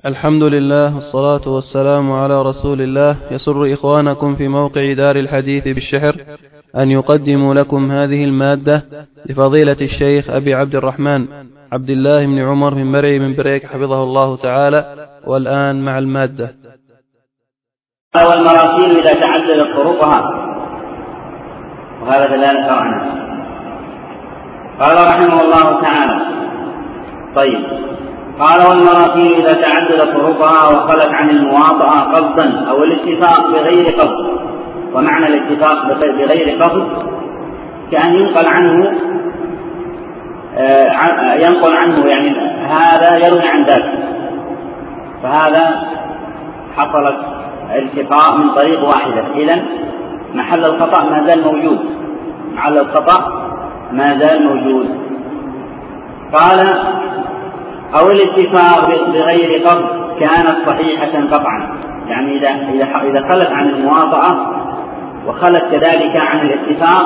الحمد لله والصلاة والسلام على رسول الله. يسر إخوانكم في موقع دار الحديث بالشحر أن يقدموا لكم هذه المادة لفضيلة الشيخ أبي عبد الرحمن عبد الله بن عمر من مرعي من بريك حفظه الله تعالى. والآن مع المادة. والمراسيل إذا تعددت طرقها، وهذا كذلك شرعنا. قال رحمه الله تعالى: طيب، قال: والمراسيل إذا تعددت طرقها وخلت عن المواطأة قصدا أو الاتفاق بغير قصد. ومعنى الاتفاق بغير قصد كأن ينقل عنه يعني هذا يروي عن ذاك، فهذا حصلت التقاء من طريق واحدة. إذن محل الخطأ ما زال موجود. قال: أو الاتفاق بغير قصد كانت صحيحة قطعا، يعني إذا خلت عن المواطأة وخلت كذلك عن الاتفاق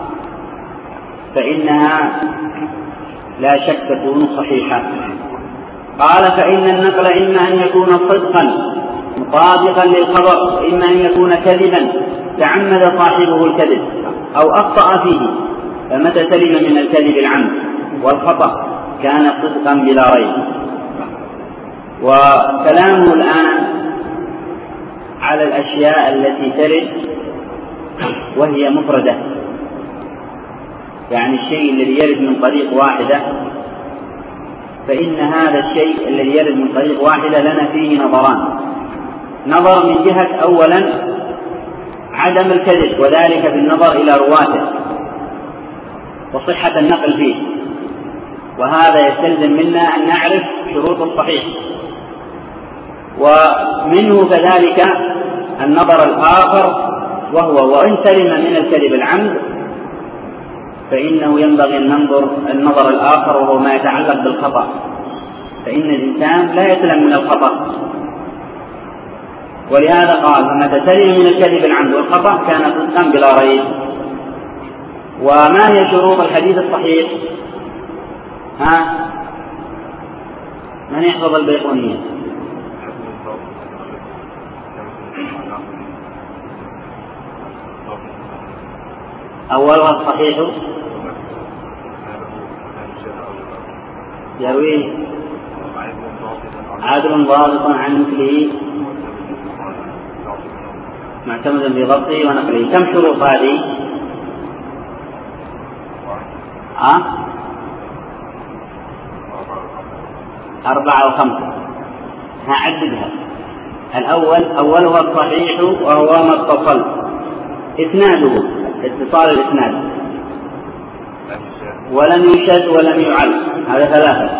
فإنها لا شك تكون صحيحة. قال: فإن النقل إما أن يكون صدقا مطابقا للخبر، إما أن يكون كذبا تعمد صاحبه الكذب أو أخطأ فيه، فمتى سلم من الكذب العمد والخطأ كان صدقا بلا ريب. وكلامه الآن على الأشياء التي ترد وهي مفردة، يعني الشيء الذي يرد من طريق واحدة، فإن هذا الشيء الذي يرد من طريق واحدة لنا فيه نظران. نظر من جهة أولا عدم الكذب، وذلك بالنظر إلى رواته وصحة النقل فيه، وهذا يستلزم منا أن نعرف شروط الصحيح. ومنه كذلك النظر الآخر، وهو وإن سلم من الكذب العمد فإنه ينبغي أن ننظر النظر الآخر، وهو ما يتعلق بالخطأ، فإن الإنسان لا يسلم من الخطأ. ولهذا قال: فمتى سلم من الكذب العمد والخطأ كان صدقا بلا ريب. وما هي شروط الحديث الصحيح؟ من يحفظ البيقونية؟ أولها الصحيح يرويه عادل ضابط عن مثله معتمد بضبطه ونقله. كم شروط هذه؟ 4 أو 5. هعددها. أولها الصحيح، وهو ما اتصل إسناده، اتصال الإسناد، ولم يشد ولم يعل، هذا 3.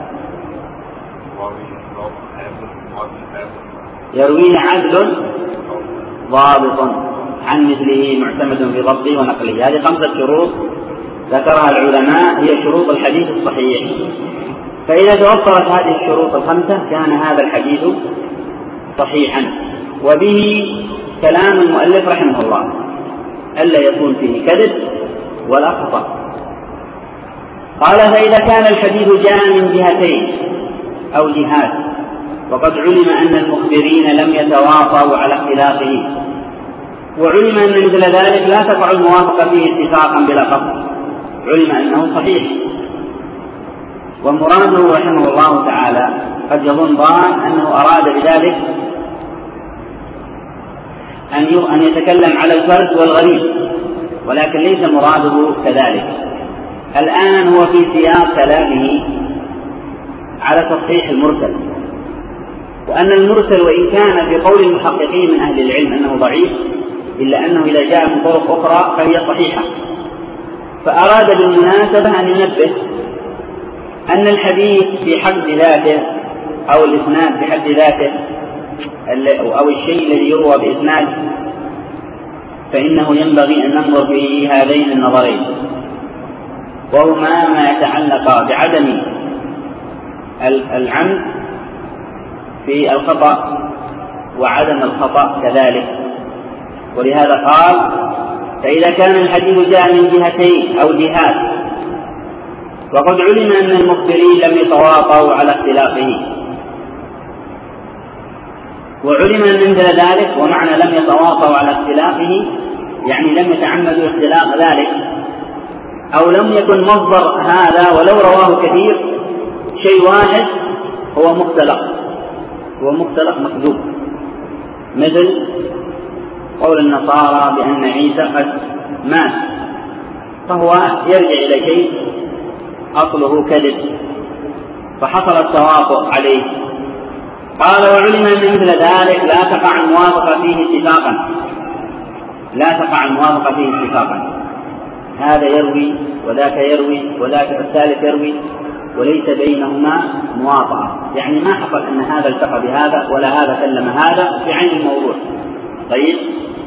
يرويه عدل ضابط عن مثله معتمد بضبطه ونقله. هذه 5 شروط ذكرها العلماء هي شروط الحديث الصحيح. فإذا توفرت هذه الشروط 5 كان هذا الحديث صحيحا. وبه كلام المؤلف رحمه الله ألا يكون فيه كذب ولا خطأ. قال: فإذا كان الحديث جاء من جهتين أو جهات، وقد علم أن المخبرين لم يتواطؤوا على اختلافه، وعلم أن مثل ذلك لا تقع الموافقة فيه اتفاقا بلا قصد، علم أنه صحيح. ومراده رحمه الله تعالى قد يظن ظان أنه أراد بذلك أن يتكلم على الفرد والغريب، ولكن ليس مراده كذلك. الآن هو في سياق كلامه على تصحيح المرسل، وأن المرسل وإن كان في قول المحققين من أهل العلم أنه ضعيف، إلا أنه إذا جاء من طرق أخرى فهي صحيحة. فأراد بالمناسبة أن ينبه أن الحديث في حد ذاته أو الإسناد في حد ذاته أو الشيء الذي يروى بإسناد، فإنه ينبغي أن ننظر في هذين النظرين، وهما ما يتعلق بعدم العمد في الخطأ وعدم الخطأ كذلك. ولهذا قال: فإذا كان الحديث جاء من جهتين أو جهات، وقد علم أن المخبرين لم يتواطؤوا على اختلافه، وعلم أن مثل ذلك، ومعنى لم يتواطوا على اختلافه يعني لم يتعمدوا اختلاف ذلك، أو لم يكن مصدر هذا ولو رواه كثير شيء واحد هو مختلق مكذوب، مثل قول النصارى بأن عيسى قد مات، فهو يرجع إلى شيء أصله كذب فحصل التوافق عليه. قال وعلم أن مثل ذلك لا تقع الموافقة فيه اتفاقا، هذا يروي وذاك يروي وذاك الثالث يروي وليس بينهما موافقة، يعني ما حصل أن هذا التقى بهذا ولا هذا كلم هذا في عين الموضوع. طيب،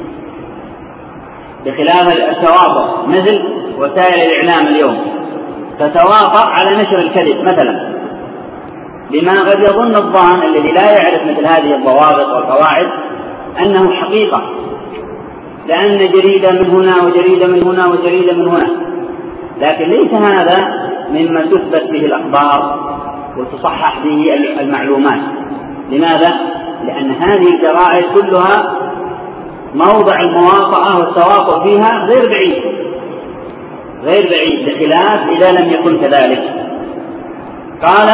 بخلاف التوافق مثل وسائل الإعلام اليوم تتوافق على نشر الكذب مثلا، بما قد يظن الظان الذي لا يعرف مثل هذه الضوابط والقواعد أنه حقيقة، لأن جريدة من هنا وجريدة من هنا وجريدة من هنا، لكن ليس هذا مما تثبت به الأخبار وتصحح به المعلومات. لماذا؟ لأن هذه الجرائد كلها موضع المواطأة والتواطؤ فيها غير بعيد، بخلاف إذا لم يكن كذلك. قال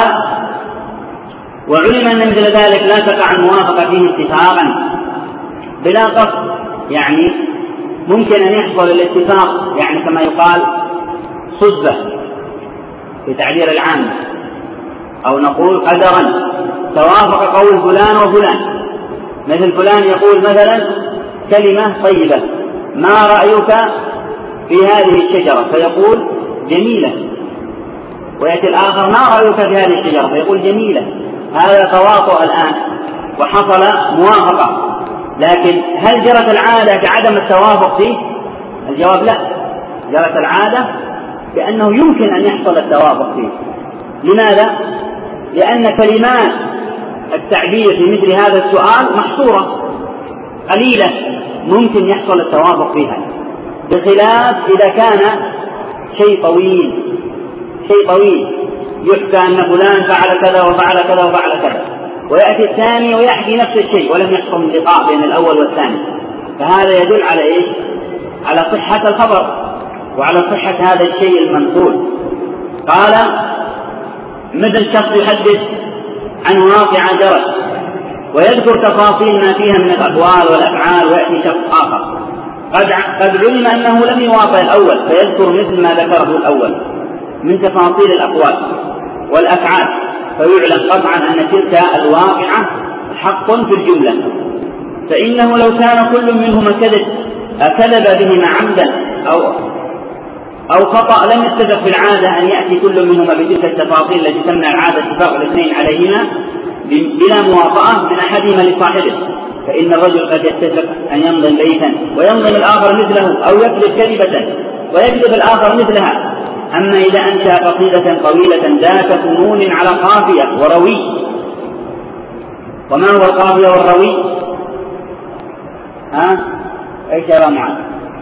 وعلم أن مثل ذلك لا تقع الموافقة فيه اتفاقا بلا قصد، يعني ممكن أن يحصل الاتفاق يعني كما يقال صدفة في تعبير العام، أو نقول قدرا توافق قول فلان وفلان، مثل فلان يقول مثلا كلمة طيبة ما رأيك في هذه الشجرة فيقول جميلة، ويأتي الآخر ما رأيك في هذه الشجرة فيقول جميلة، هذا تواطؤ الآن وحصل موافقة. لكن هل جرت العادة بعدم التوافق فيه؟ الجواب لا، جرت العادة بأنه يمكن أن يحصل التوافق فيه. لماذا؟ لأن كلمات التعبير في مثل هذا السؤال محصورة قليلة ممكن يحصل التوافق فيها، بخلاف إذا كان شيء طويل يحكى أن فلان فعل كذا وفعل كذا وفعل كذا، ويأتي الثاني ويحكي نفس الشيء ولم يحصل لقاء بين الأول والثاني، فهذا يدل على إيش؟ على صحة الخبر وعلى صحة هذا الشيء المنقول. قال مثل شخص يحدث عن واقعة جرت ويذكر تفاصيل ما فيها من الأقوال والأفعال، ويأتي شخص آخر قد علم أنه لم يوافق الأول فيذكر مثل ما ذكره الأول من تفاصيل الأقوال والأفعال، فيعلم قطعا أن تلك الواقعة حق في الجملة، فإنه لو كان كل منهما كذب بهما عمدا أو خطأ لم يتفق في العادة أن يأتي كل منهما بتلك التفاصيل التي تمنع العادة اتفاق الاثنين عليهما بلا موافقة من أحدهما لصاحبه، فإن الرجل قد يتفق أن ينظم بيتا وينظم الآخر مثله، أو يكذب كذبة ويكذب الآخر مثلها. أما إذا أنشأ قصيدة طويلة ذات فنون على قافية وروي، وما هو القافية والروي؟ ايش يرى معاذ؟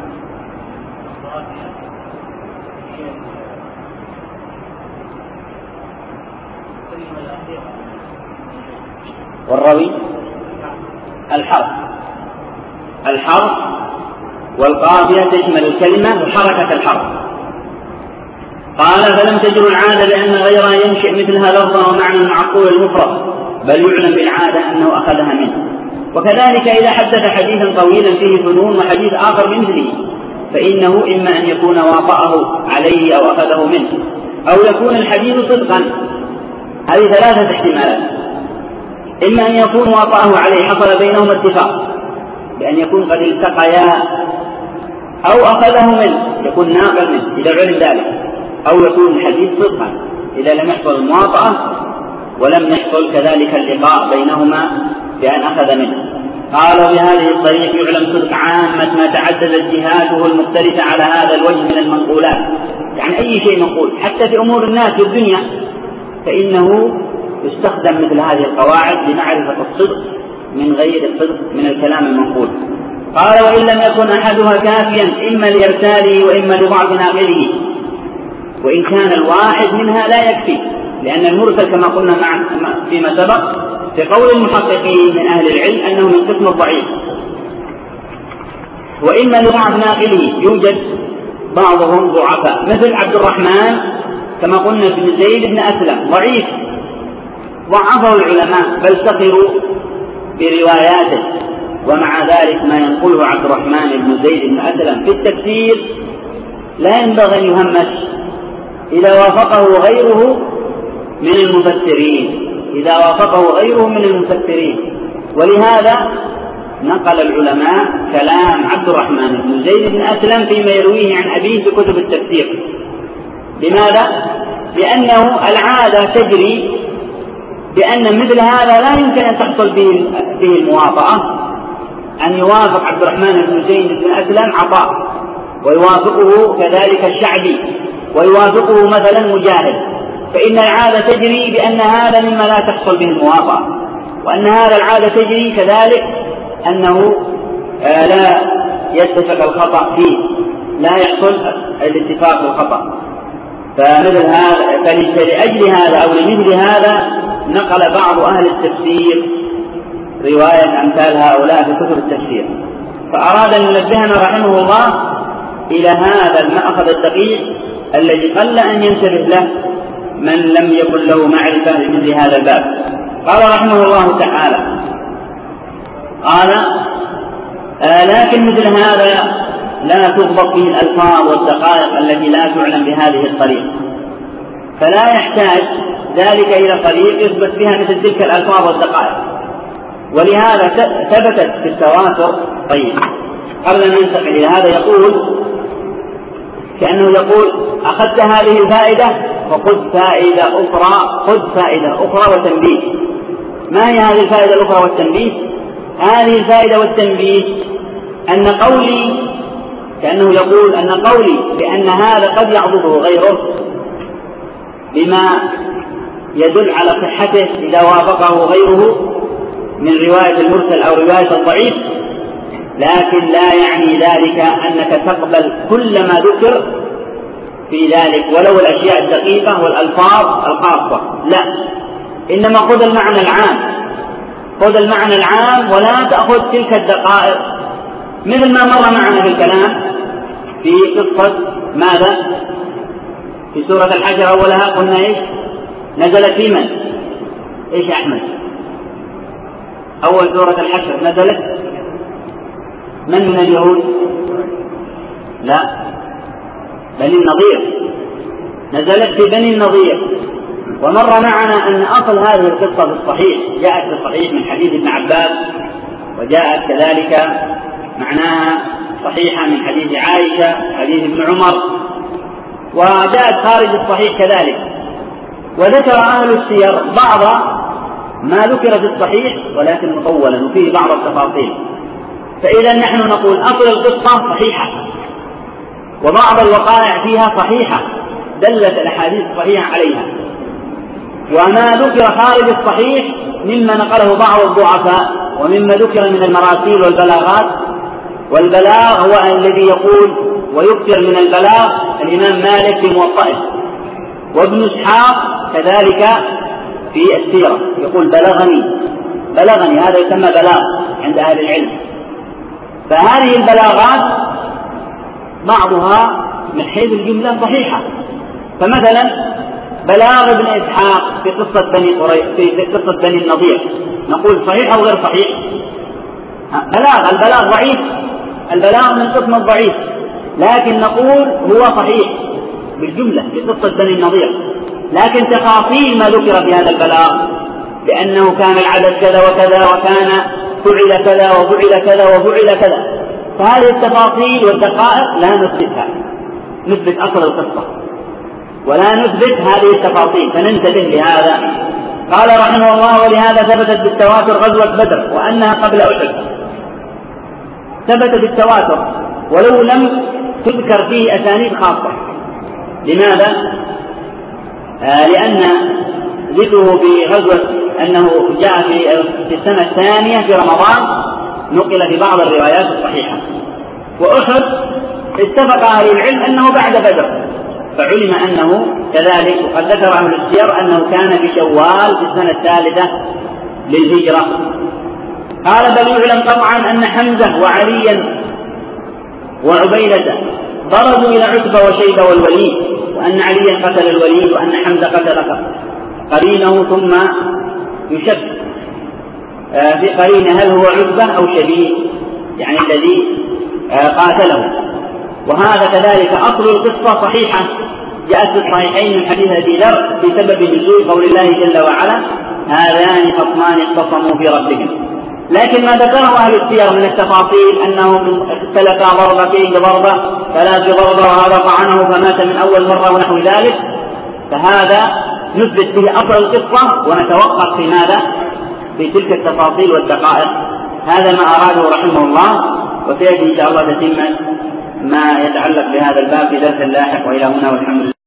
والروي الحرف والقافية تشمل الكلمة وحركة الحرف. قال فلم تجر العادة لأن غيرها ينشئ مثلها لفظا ومعنى معقول المفرد، بل يعلم بالعادة أنه أخذها منه. وكذلك إذا حدث حديثا طويلا فيه فنون وحديث آخر بمثله، فإنه إما أن يكون واطأه عليه أو أخذه منه، أو يكون الحديث صدقا. هذه ثلاثة احتمالات: إما أن يكون واطأه عليه حصل بينهما اتفاق بأن يكون قد التقيا، أو أخذه منه يكون ناقل منه إذا علم ذلك، أو يكون الحديث صدقا إذا لم يحصل المواطأة ولم يحصل كذلك اللقاء بينهما بأن أخذ منه. قال بهذه الطريق يعلم صدق عامة ما تعددت جهاته المختلفة على هذا الوجه من المنقولات، يعني أي شيء منقول حتى في أمور الناس في الدنيا فإنه يستخدم مثل هذه القواعد لمعرفة الصدق من غير الصدق من الكلام المنقول. قال وإن لم يكن أحدها كافيا إما لإرساله وإما لضعف ناقله، وإن كان الواحد منها لا يكفي، لأن المرسل كما قلنا فيما سبق في قول المحققين من أهل العلم أنه من قسم الضعيف، وإما لضعف ناقله يوجد بعضهم ضعفاء مثل عبد الرحمن كما قلنا بن زيد بن أسلم ضعيف ضعفه العلماء بل سخروا برواياته، ومع ذلك ما ينقله عبد الرحمن بن زيد بن أسلم في التفسير لا ينبغي أن يهمش إذا وافقه غيره من المفسرين، إذا وافقه غيره من المفسرين. ولهذا نقل العلماء كلام عبد الرحمن بن زيد بن أسلم فيما يرويه عن أبيه في كتب التفسير. لماذا؟ لأنه العادة تجري بأن مثل هذا لا يمكن أن تحصل به الموافقة، أن يوافق عبد الرحمن بن زيد بن أسلم عطاء ويوافقه كذلك الشعبي ويوافقه مثلا مجاهد، فإن العادة تجري بأن هذا مما لا تحصل به الموافقة، وأن هذا العادة تجري كذلك أنه لا يتفق الخطأ فيه، لا يحصل الاتفاق في الخطأ. فمثل هذا فلأجل هذا أو لمثل هذا نقل بعض أهل التفسير رواية أمثال هؤلاء في كتب التفسير، فأراد أن ينبهنا رحمه الله إلى هذا المأخذ الدقيق الذي قل أن ينتبه له من لم يكن له معرفة بمثل هذا الباب. قال رحمه الله تعالى: قال لكن مثل هذا لا تضبط فيه الألفاظ والدقائق التي لا تعلم بهذه الطريقة، فلا يحتاج ذلك إلى طريق يثبت بها مثل تلك الألفاظ والدقائق، ولهذا ثبتت في التواتر. طيب قبل أن ننتقل إلى هذا يقول كأنه يقول: أخذت هذه الفائدة وخذ فائدة أخرى، خذ فائدة أخرى وتنبيه. ما هي هذه الفائدة الأخرى والتنبيه؟ هذه الفائدة والتنبيه أن قولي، كأنه يقول أن قولي بأن هذا قد يعضده غيره بما يدل على صحته إذا وافقه غيره من رواية المرسل أو رواية الضعيف، لكن لا يعني ذلك أنك تقبل كل ما ذكر في ذلك ولو الأشياء الدقيقة والألفاظ الخاصة، لا، إنما خذ المعنى العام، خذ المعنى العام ولا تأخذ تلك الدقائق، مثل ما مر معنا في الكلام في قصة ماذا؟ في سورة الحشر أولها قلنا إيش؟ نزلت في من؟ إيش يا أحمد؟ أول سورة الحشر نزلت من اليهود؟ لا، بني النضير، نزلت في بني النضير. ومر معنا أن أصل هذه القصة في الصحيح، جاءت في الصحيح من حديث ابن عباس، وجاءت كذلك معناها صحيحة من حديث عائشة، حديث ابن عمر، وجاءت خارج الصحيح كذلك. وذكر أهل السير بعض ما ذكر في الصحيح ولكن مطولا وفيه بعض التفاصيل. فإذا نحن نقول أصل القصة صحيحة وبعض الوقائع فيها صحيحة دلت الأحاديث الصحيحة عليها، وما ذكر خارج الصحيح مما نقله بعض الضعفاء ومما ذكر من المراسيل والبلاغات. والبلاغ هو الذي يقول ويكثر من البلاغ الإمام مالك في موطئه، وابن إسحاق كذلك في السيرة يقول بلغني، هذا يسمى بلاغ عند أهل العلم. فهذه البلاغات بعضها من حيث الجملة صحيحة، فمثلا بلاغ ابن إسحاق في قصة بني النضير نقول صحيح أو غير صحيح؟ البلاغ ضعيف، البلاغ من قسم الضعيف، لكن نقول هو صحيح بالجملة في قصة بني النضير، لكن تفاصيل ما ذكر في هذا البلاغ بأنه كان العدد كذا وكذا وكان فعل كذا وفعل كذا وفعل كذا، فهذه التفاصيل والدقائق لا نثبتها، نثبت أصل القصة ولا نثبت هذه التفاصيل، فننتبه لهذا. قال رحمه الله: ولهذا ثبتت بالتواتر غزوة بدر وأنها قبل أحد، ثبت بالتواتر ولو لم تذكر فيه أسانيد خاصة. لماذا؟ لأن ذكره في غزوة أنه جاء في السنة الثانية في رمضان نقل في بعض الروايات الصحيحة. وأحد اتفق أهل العلم أنه بعد بدر، فعلم أنه كذلك، وقد ذكر أهل السير أنه كان في شوال في السنة الثالثة للهجرة. قال بل يعلم قطعا أن حمزة وعليا وعبيدة برزوا إلى عتبة وشيبة والوليد، وأن عليا قتل الوليد وأن حمزة قتل قرينه ثم يشك في قرينه هل هو عتبة أو شبيه يعني الذي قاتله. وهذا كذلك أصل القصة صحيحة جاءت في الصحيحين من حديث أبي ذر بسبب نزول قول الله جل وعلا هذان خصمان اختصموا في ربهم. لكن ما ذكره أهل السير من التفاصيل أنهم اختلفا ضربتين بضربة ثلاث بضربة وهذا طعنه فمات من أول مرة ونحو ذلك، فهذا نثبت به أصل القصة ونتوقف في ماذا؟ في تلك التفاصيل والدقائق. هذا ما أراده رحمه الله، وسيأتي إن شاء الله تتمة ما يتعلق بهذا الباب في درس لاحق. وإلى هنا والحمد لله.